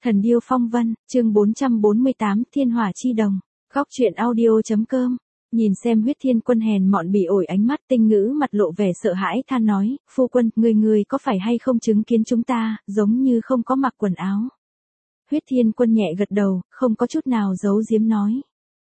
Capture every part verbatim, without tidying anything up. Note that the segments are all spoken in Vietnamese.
Thần điêu phong vân, chương bốn trăm bốn mươi tám, Thiên hỏa chi đồng. Góc truyện audio chấm com. Nhìn xem Huyết Thiên Quân hèn mọn bỉ ổi ánh mắt, Tinh Ngữ mặt lộ vẻ sợ hãi than nói, phu quân, người người có phải hay không chứng kiến chúng ta, giống như không có mặc quần áo. Huyết Thiên Quân nhẹ gật đầu, không có chút nào giấu giếm nói.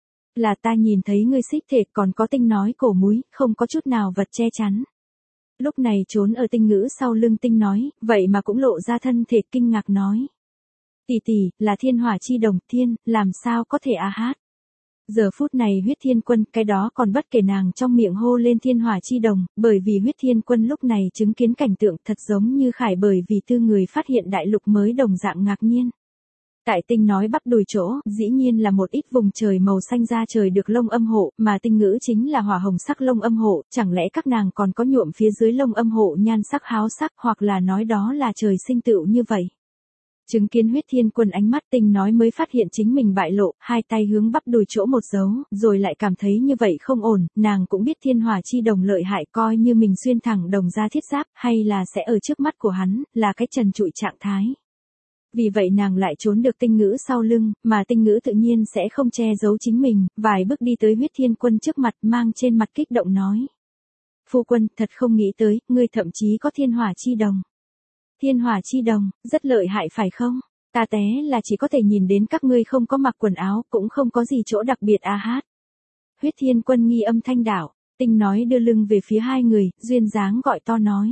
Là ta nhìn thấy ngươi xích thể, còn có Tinh nói cổ múi, không có chút nào vật che chắn. Lúc này trốn ở Tinh Ngữ sau lưng Tinh nói, vậy mà cũng lộ ra thân thể kinh ngạc nói. Tỷ tỷ, là thiên hỏa chi đồng, thiên, làm sao có thể a hát. Giờ phút này Huyết Thiên Quân, cái đó còn bất kể nàng trong miệng hô lên thiên hỏa chi đồng, bởi vì Huyết Thiên Quân lúc này chứng kiến cảnh tượng thật giống như khải bởi vì tư người phát hiện đại lục mới đồng dạng ngạc nhiên. Tại Tinh nói bắp đùi chỗ, dĩ nhiên là một ít vùng trời màu xanh da trời được lông âm hộ, mà Tinh Ngữ chính là hỏa hồng sắc lông âm hộ, chẳng lẽ các nàng còn có nhuộm phía dưới lông âm hộ nhan sắc háo sắc, hoặc là nói đó là trời sinh tựu như vậy. Chứng kiến Huyết Thiên Quân ánh mắt Tinh nói mới phát hiện chính mình bại lộ, hai tay hướng bắp đùi chỗ một dấu, rồi lại cảm thấy như vậy không ổn, nàng cũng biết thiên hỏa chi đồng lợi hại, coi như mình xuyên thẳng đồng ra thiết giáp, hay là sẽ ở trước mắt của hắn, là cái trần trụi trạng thái. Vì vậy nàng lại trốn được Tinh Ngữ sau lưng, mà Tinh Ngữ tự nhiên sẽ không che giấu chính mình, vài bước đi tới Huyết Thiên Quân trước mặt, mang trên mặt kích động nói. Phu quân, thật không nghĩ tới, ngươi thậm chí có thiên hỏa chi đồng. Thiên hỏa chi đồng, rất lợi hại phải không? Ta té là chỉ có thể nhìn đến các ngươi không có mặc quần áo, cũng không có gì chỗ đặc biệt a hát. Huyết Thiên Quân nghi âm thanh đảo, Tinh nói đưa lưng về phía hai người, duyên dáng gọi to nói.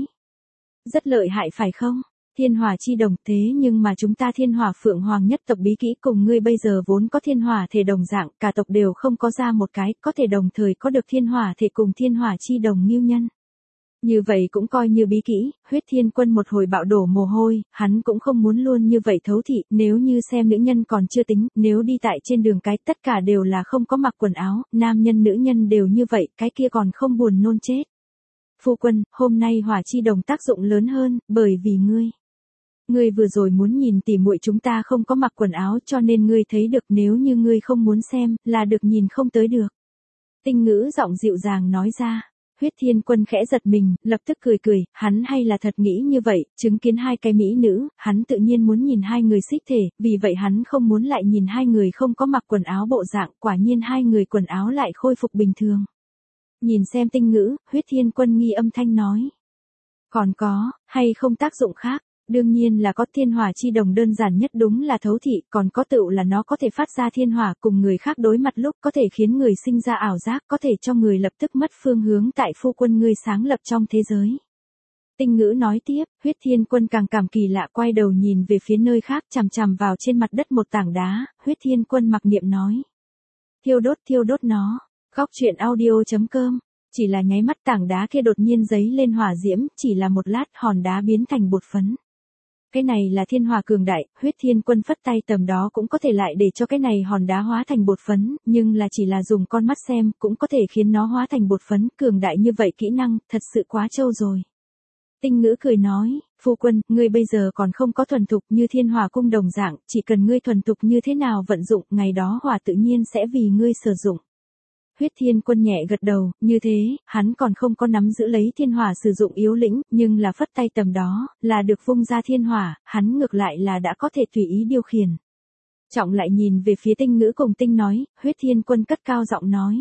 Rất lợi hại phải không? Thiên hỏa chi đồng, thế nhưng mà chúng ta thiên hỏa phượng hoàng nhất tộc bí kỹ cùng ngươi bây giờ vốn có thiên hỏa thể đồng dạng, cả tộc đều không có ra một cái, có thể đồng thời có được thiên hỏa thể cùng thiên hỏa chi đồng nghiêu nhân. Như vậy cũng coi như bí kỹ, Huyết Thiên Quân một hồi bạo đổ mồ hôi, hắn cũng không muốn luôn như vậy thấu thị, nếu như xem nữ nhân còn chưa tính, nếu đi tại trên đường cái tất cả đều là không có mặc quần áo, nam nhân nữ nhân đều như vậy, cái kia còn không buồn nôn chết. Phu quân, hôm nay hỏa chi đồng tác dụng lớn hơn, bởi vì ngươi. Ngươi vừa rồi muốn nhìn tỉ muội chúng ta không có mặc quần áo cho nên ngươi thấy được, nếu như ngươi không muốn xem, là được nhìn không tới được. Tinh Ngữ giọng dịu dàng nói ra. Huyết Thiên Quân khẽ giật mình, lập tức cười cười, hắn hay là thật nghĩ như vậy, chứng kiến hai cái mỹ nữ, hắn tự nhiên muốn nhìn hai người xích thể, vì vậy hắn không muốn lại nhìn hai người không có mặc quần áo bộ dạng, quả nhiên hai người quần áo lại khôi phục bình thường. Nhìn xem Tinh Ngữ, Huyết Thiên Quân nghi âm thanh nói. Còn có, hay không tác dụng khác? Đương nhiên là có, thiên hỏa chi đồng đơn giản nhất đúng là thấu thị, còn có tựu là nó có thể phát ra thiên hỏa cùng người khác đối mặt lúc có thể khiến người sinh ra ảo giác, có thể cho người lập tức mất phương hướng tại phu quân ngươi sáng lập trong thế giới. Tinh Ngữ nói tiếp, Huyết Thiên Quân càng cảm kỳ lạ quay đầu nhìn về phía nơi khác, chằm chằm vào trên mặt đất một tảng đá, Huyết Thiên Quân mặc niệm nói. Thiêu đốt thiêu đốt nó, góc truyện audio chấm com. Chỉ là nháy mắt tảng đá kia đột nhiên giấy lên hỏa diễm, chỉ là một lát hòn đá biến thành bột phấn. Cái này là thiên hỏa cường đại, Huyết Thiên Quân phất tay tầm đó cũng có thể lại để cho cái này hòn đá hóa thành bột phấn, nhưng là chỉ là dùng con mắt xem, cũng có thể khiến nó hóa thành bột phấn, cường đại như vậy kỹ năng, thật sự quá trâu rồi. Tinh Ngữ cười nói, phu quân, ngươi bây giờ còn không có thuần thục như thiên hỏa cung đồng dạng, chỉ cần ngươi thuần thục như thế nào vận dụng, ngày đó hỏa tự nhiên sẽ vì ngươi sử dụng. Huyết Thiên Quân nhẹ gật đầu, như thế, hắn còn không có nắm giữ lấy thiên hỏa sử dụng yếu lĩnh, nhưng là phất tay tầm đó, là được vung ra thiên hỏa, hắn ngược lại là đã có thể tùy ý điều khiển. Trọng lại nhìn về phía Tinh Ngữ cùng Tinh nói, Huyết Thiên Quân cất cao giọng nói.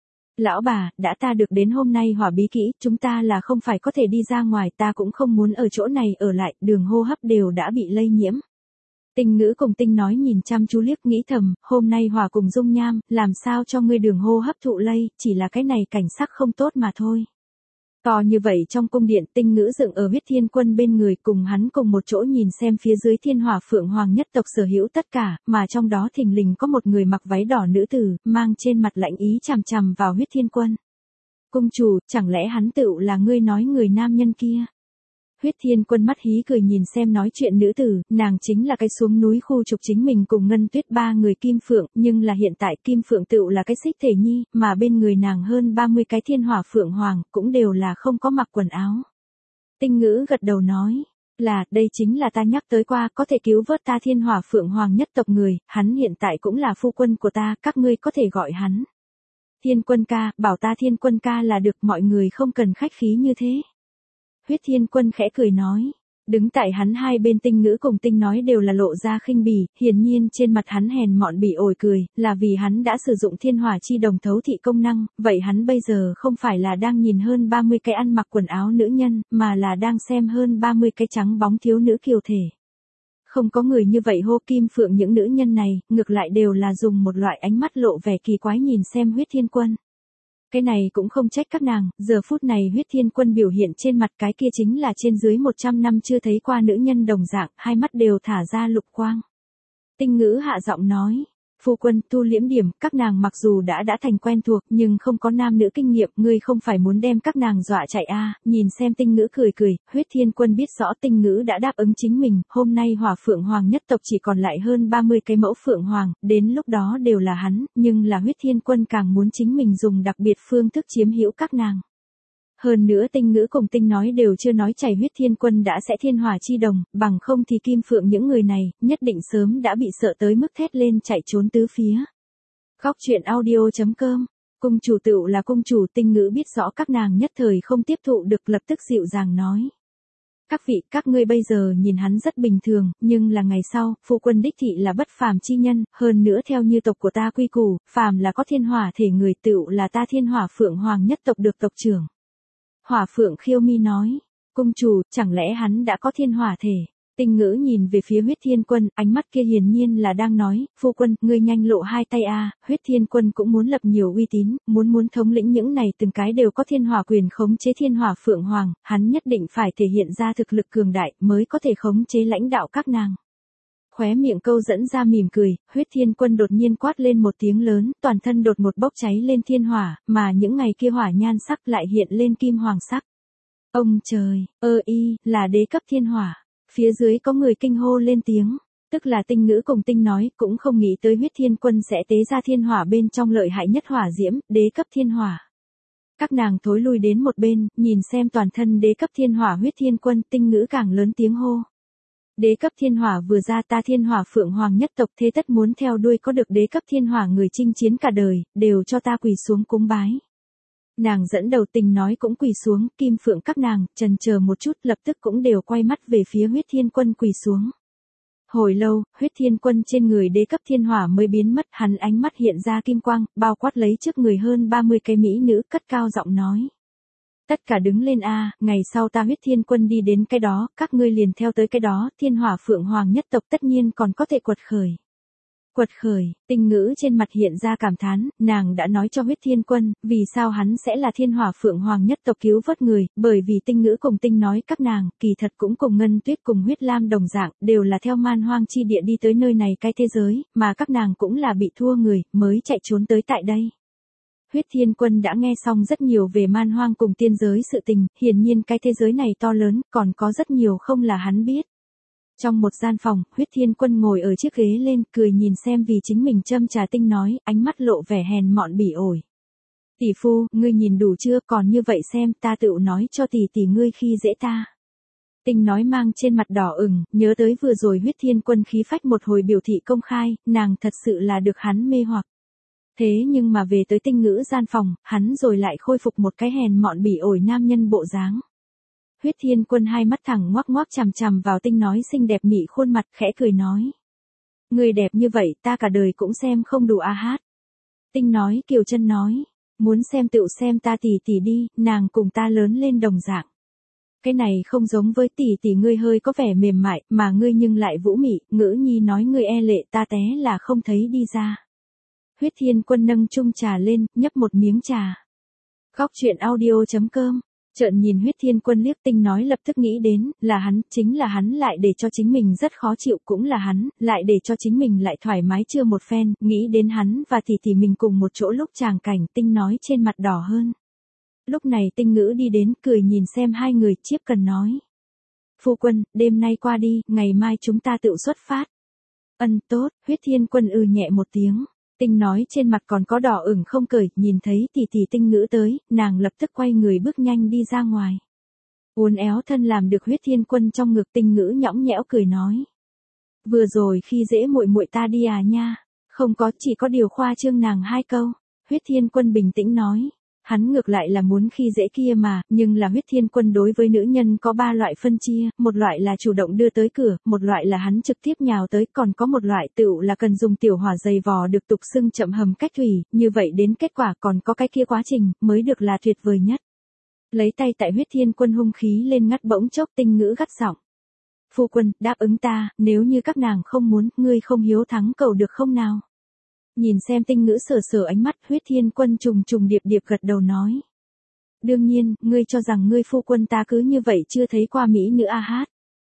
Lão bà, đã ta được đến hôm nay hỏa bí kỹ, chúng ta là không phải có thể đi ra ngoài, ta cũng không muốn ở chỗ này ở lại, đường hô hấp đều đã bị lây nhiễm. Tinh Ngữ cùng Tinh nói nhìn chăm chú liếc nghĩ thầm, hôm nay hỏa cùng dung nham, làm sao cho ngươi đường hô hấp thụ lây, chỉ là cái này cảnh sắc không tốt mà thôi. To như vậy trong cung điện, Tinh Ngữ dựng ở Huyết Thiên Quân bên người cùng hắn cùng một chỗ nhìn xem phía dưới thiên hỏa phượng hoàng nhất tộc sở hữu tất cả, mà trong đó thình lình có một người mặc váy đỏ nữ tử, mang trên mặt lạnh ý chằm chằm vào Huyết Thiên Quân. Cung chủ, chẳng lẽ hắn tựu là ngươi nói người nam nhân kia? Huyết Thiên Quân mắt hí cười nhìn xem nói chuyện nữ tử, nàng chính là cái xuống núi khu trục chính mình cùng Ngân Tuyết ba người Kim Phượng, nhưng là hiện tại Kim Phượng tựu là cái xích thể nhi, mà bên người nàng hơn ba mươi cái thiên hỏa phượng hoàng, cũng đều là không có mặc quần áo. Tinh Ngữ gật đầu nói, là, đây chính là ta nhắc tới qua, có thể cứu vớt ta thiên hỏa phượng hoàng nhất tộc người, hắn hiện tại cũng là phu quân của ta, các ngươi có thể gọi hắn. Thiên Quân ca, bảo ta Thiên Quân ca là được, mọi người không cần khách khí như thế. Huyết Thiên Quân khẽ cười nói, Đứng tại hắn hai bên Tinh Ngữ cùng Tinh Nói đều là lộ ra khinh bỉ, hiển nhiên trên mặt hắn hèn mọn bị ổi cười, là vì hắn đã sử dụng thiên hỏa chi đồng thấu thị công năng, vậy hắn bây giờ không phải là đang nhìn hơn ba mươi cái ăn mặc quần áo nữ nhân, mà là đang xem hơn ba mươi cái trắng bóng thiếu nữ kiều thể. Không có người như vậy hô Kim Phượng những nữ nhân này, ngược lại đều là dùng một loại ánh mắt lộ vẻ kỳ quái nhìn xem Huyết Thiên Quân. Cái này cũng không trách các nàng, giờ phút này Huyết Thiên Quân biểu hiện trên mặt cái kia chính là trên dưới một trăm năm chưa thấy qua nữ nhân đồng dạng, hai mắt đều thả ra lục quang. Tinh Ngữ hạ giọng nói, phu quân tu liễm điểm, các nàng mặc dù đã đã thành quen thuộc nhưng không có nam nữ kinh nghiệm, ngươi không phải muốn đem các nàng dọa chạy a? À, nhìn xem Tinh Ngữ cười cười, Huyết Thiên Quân biết rõ Tinh Ngữ đã đáp ứng chính mình, hôm nay Hỏa Phượng Hoàng nhất tộc chỉ còn lại hơn ba mươi cái mẫu Phượng Hoàng, đến lúc đó đều là hắn, nhưng là Huyết Thiên Quân càng muốn chính mình dùng đặc biệt phương thức chiếm hữu các nàng. Hơn nữa Tinh Ngữ cùng Tinh Nói đều chưa nói chảy Huyết Thiên Quân đã sẽ thiên hỏa chi đồng, bằng không thì Kim Phượng những người này, nhất định sớm đã bị sợ tới mức thét lên chạy trốn tứ phía. Góc truyện audio chấm com, cung chủ tựu là cung chủ. Tinh Ngữ biết rõ các nàng nhất thời không tiếp thụ được, lập tức dịu dàng nói. Các vị, các ngươi bây giờ nhìn hắn rất bình thường, nhưng là ngày sau, phu quân đích thị là bất phàm chi nhân, hơn nữa theo như tộc của ta quy củ, phàm là có thiên hỏa thể người tựu là ta thiên hỏa Phượng Hoàng nhất tộc được tộc trưởng. Hỏa Phượng Khiêu Mi nói, cung chủ, chẳng lẽ hắn đã có thiên hỏa thể? Tinh Ngữ nhìn về phía Huyết Thiên Quân, ánh mắt kia hiển nhiên là đang nói, phu quân, ngươi nhanh lộ hai tay a. Huyết Thiên Quân cũng muốn lập nhiều uy tín, muốn muốn thống lĩnh những này từng cái đều có thiên hỏa quyền khống chế thiên hỏa Phượng Hoàng, hắn nhất định phải thể hiện ra thực lực cường đại mới có thể khống chế lãnh đạo các nàng. Khóe miệng câu dẫn ra mỉm cười, Huyết Thiên Quân đột nhiên quát lên một tiếng lớn, toàn thân đột một bốc cháy lên thiên hỏa, mà những ngày kia hỏa nhan sắc lại hiện lên kim hoàng sắc. Ông trời, ơ y, là đế cấp thiên hỏa. Phía dưới có người kinh hô lên tiếng, tức là Tinh Ngữ cùng Tinh Nói cũng không nghĩ tới Huyết Thiên Quân sẽ tế ra thiên hỏa bên trong lợi hại nhất hỏa diễm, đế cấp thiên hỏa. Các nàng thối lui đến một bên, nhìn xem toàn thân đế cấp thiên hỏa Huyết Thiên Quân. Tinh Ngữ càng lớn tiếng hô. Đế cấp thiên hỏa vừa ra, ta thiên hỏa Phượng Hoàng nhất tộc thế tất muốn theo đuôi có được đế cấp thiên hỏa người chinh chiến cả đời, đều cho ta quỳ xuống cúng bái. Nàng dẫn đầu Tình Nói cũng quỳ xuống, Kim Phượng các nàng, chần chờ một chút lập tức cũng đều quay mắt về phía Huyết Thiên Quân quỳ xuống. Hồi lâu, Huyết Thiên Quân trên người đế cấp thiên hỏa mới biến mất, hắn ánh mắt hiện ra kim quang, bao quát lấy trước người hơn ba mươi cái mỹ nữ, cất cao giọng nói. Tất cả đứng lên a, ngày sau ta Huyết Thiên Quân đi đến cái đó, các ngươi liền theo tới cái đó, thiên hỏa Phượng Hoàng nhất tộc tất nhiên còn có thể quật khởi. Quật khởi, Tinh Ngữ trên mặt hiện ra cảm thán, nàng đã nói cho Huyết Thiên Quân, vì sao hắn sẽ là thiên hỏa Phượng Hoàng nhất tộc cứu vớt người, bởi vì Tinh Ngữ cùng Tinh Nói các nàng, kỳ thật cũng cùng Ngân Tuyết cùng Huyết Lam đồng dạng, đều là theo man hoang chi địa đi tới nơi này cái thế giới, mà các nàng cũng là bị thua người, mới chạy trốn tới tại đây. Huyết Thiên Quân đã nghe xong rất nhiều về man hoang cùng tiên giới sự tình, hiển nhiên cái thế giới này to lớn, còn có rất nhiều không là hắn biết. Trong một gian phòng, Huyết Thiên Quân ngồi ở chiếc ghế lên, cười nhìn xem vì chính mình châm trà Tinh Nói, ánh mắt lộ vẻ hèn mọn bỉ ổi. Tỷ phu, ngươi nhìn đủ chưa, còn như vậy xem, ta tự nói cho tỷ tỷ ngươi khi dễ ta. Tinh Nói mang trên mặt đỏ ửng, nhớ tới vừa rồi Huyết Thiên Quân khí phách một hồi biểu thị công khai, nàng thật sự là được hắn mê hoặc. Thế nhưng mà về tới Tinh Ngữ gian phòng, hắn rồi lại khôi phục một cái hèn mọn bỉ ổi nam nhân bộ dáng. Huyết Thiên Quân hai mắt thẳng ngoác ngoác chằm chằm vào Tinh Nói xinh đẹp mị khuôn mặt, khẽ cười nói. Người đẹp như vậy, ta cả đời cũng xem không đủ a hát. Tinh Nói kiều chân nói, muốn xem tựu xem ta tỷ tỷ đi, nàng cùng ta lớn lên đồng dạng. Cái này không giống với tỷ tỷ ngươi hơi có vẻ mềm mại, mà ngươi nhưng lại vũ mị, Ngữ Nhi nói ngươi e lệ ta té là không thấy đi ra. Huyết Thiên Quân nâng chung trà lên, nhấp một miếng trà. Góc truyện audio chấm com. Trợn nhìn Huyết Thiên Quân liếc. Tinh Nói lập tức nghĩ đến, là hắn, chính là hắn lại để cho chính mình rất khó chịu, cũng là hắn, lại để cho chính mình lại thoải mái chưa một phen, nghĩ đến hắn và tỷ tỷ mình cùng một chỗ lúc tràng cảnh, Tinh Nói trên mặt đỏ hơn. Lúc này Tinh Ngữ đi đến, cười nhìn xem hai người, Chiếp Cần nói. Phu quân, đêm nay qua đi, ngày mai chúng ta tự xuất phát. Ân tốt, Huyết Thiên Quân ừ nhẹ một tiếng. Tinh Nói trên mặt còn có đỏ ửng không cởi, nhìn thấy tỷ tỷ Tinh Ngữ tới, nàng lập tức quay người bước nhanh đi ra ngoài. Uốn éo thân làm được Huyết Thiên Quân trong ngực. Tinh Ngữ nhõng nhẽo cười nói. Vừa rồi khi dễ muội muội ta đi à nha, không có, chỉ có điều khoa trương nàng hai câu. Huyết Thiên Quân bình tĩnh nói. hắn ngược lại là muốn khi dễ kia mà, nhưng là Huyết Thiên Quân đối với nữ nhân có ba loại phân chia, một loại là chủ động đưa tới cửa, một loại là hắn trực tiếp nhào tới, còn có một loại tựu là cần dùng tiểu hỏa dày vò được tục xưng chậm hầm cách thủy, như vậy đến kết quả còn có cái kia quá trình, mới được là tuyệt vời nhất. Lấy tay tại Huyết Thiên Quân hung khí lên ngắt bỗng chốc tinh ngữ gắt giọng. Phu quân, đáp ứng ta, nếu như các nàng không muốn, ngươi không hiếu thắng cầu được không nào? Nhìn xem tinh ngữ sờ sờ ánh mắt, Huyết Thiên Quân trùng trùng điệp điệp gật đầu nói. Đương nhiên, ngươi cho rằng ngươi phu quân ta cứ như vậy chưa thấy qua mỹ nữ a hát.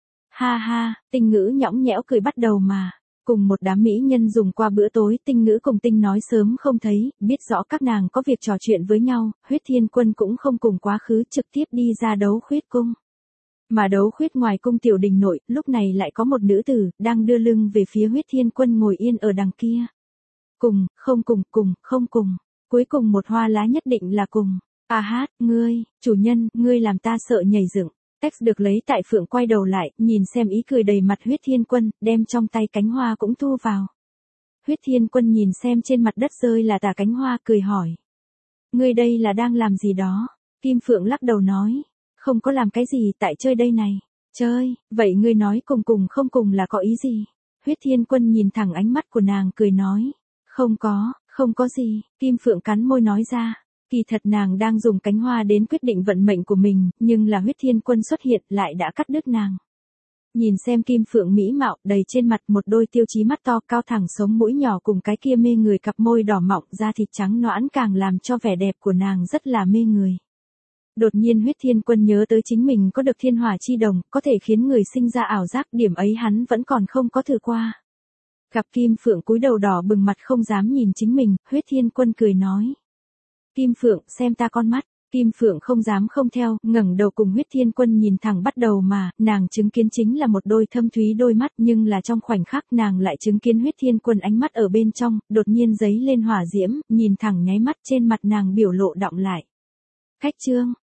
Ha ha, tinh ngữ nhõng nhẽo cười bắt đầu mà. Cùng một đám mỹ nhân dùng qua bữa tối, tinh ngữ cùng tinh nói sớm không thấy, biết rõ các nàng có việc trò chuyện với nhau, Huyết Thiên Quân cũng không cùng quá khứ trực tiếp đi ra đấu khuyết cung. Mà đấu khuyết ngoài cung tiểu đình nội, lúc này lại có một nữ tử, đang đưa lưng về phía Huyết Thiên Quân ngồi yên ở đằng kia. Cùng, không cùng, cùng, không cùng. Cuối cùng một hoa lá nhất định là cùng. A hát, ngươi, chủ nhân, ngươi làm ta sợ nhảy dựng. Text được lấy tại Phượng quay đầu lại, nhìn xem ý cười đầy mặt Huyết Thiên Quân, đem trong tay cánh hoa cũng thu vào. Huyết Thiên Quân nhìn xem trên mặt đất rơi là tà cánh hoa, cười hỏi. Ngươi đây là đang làm gì đó? Kim Phượng lắc đầu nói. Không có làm cái gì, tại chơi đây này. Chơi, vậy ngươi nói cùng cùng không cùng là có ý gì? Huyết Thiên Quân nhìn thẳng ánh mắt của nàng cười nói. Không có, không có gì, Kim Phượng cắn môi nói ra. Kỳ thật nàng đang dùng cánh hoa đến quyết định vận mệnh của mình, nhưng là Huyết Thiên Quân xuất hiện lại đã cắt đứt nàng. Nhìn xem Kim Phượng mỹ mạo, đầy trên mặt một đôi tiêu chí mắt to cao thẳng sống mũi nhỏ cùng cái kia mê người cặp môi đỏ mọng da thịt trắng nõn càng làm cho vẻ đẹp của nàng rất là mê người. Đột nhiên Huyết Thiên Quân nhớ tới chính mình có được thiên hỏa chi đồng, có thể khiến người sinh ra ảo giác, điểm ấy hắn vẫn còn không có thử qua. Gặp Kim Phượng cúi đầu đỏ bừng mặt không dám nhìn chính mình, Huyết Thiên Quân cười nói. Kim Phượng, xem ta con mắt. Kim Phượng không dám không theo, ngẩng đầu cùng Huyết Thiên Quân nhìn thẳng bắt đầu mà, nàng chứng kiến chính là một đôi thâm thúy đôi mắt, nhưng là trong khoảnh khắc nàng lại chứng kiến Huyết Thiên Quân ánh mắt ở bên trong, đột nhiên giấy lên hỏa diễm, nhìn thẳng nháy mắt trên mặt nàng biểu lộ đọng lại. Khách trương,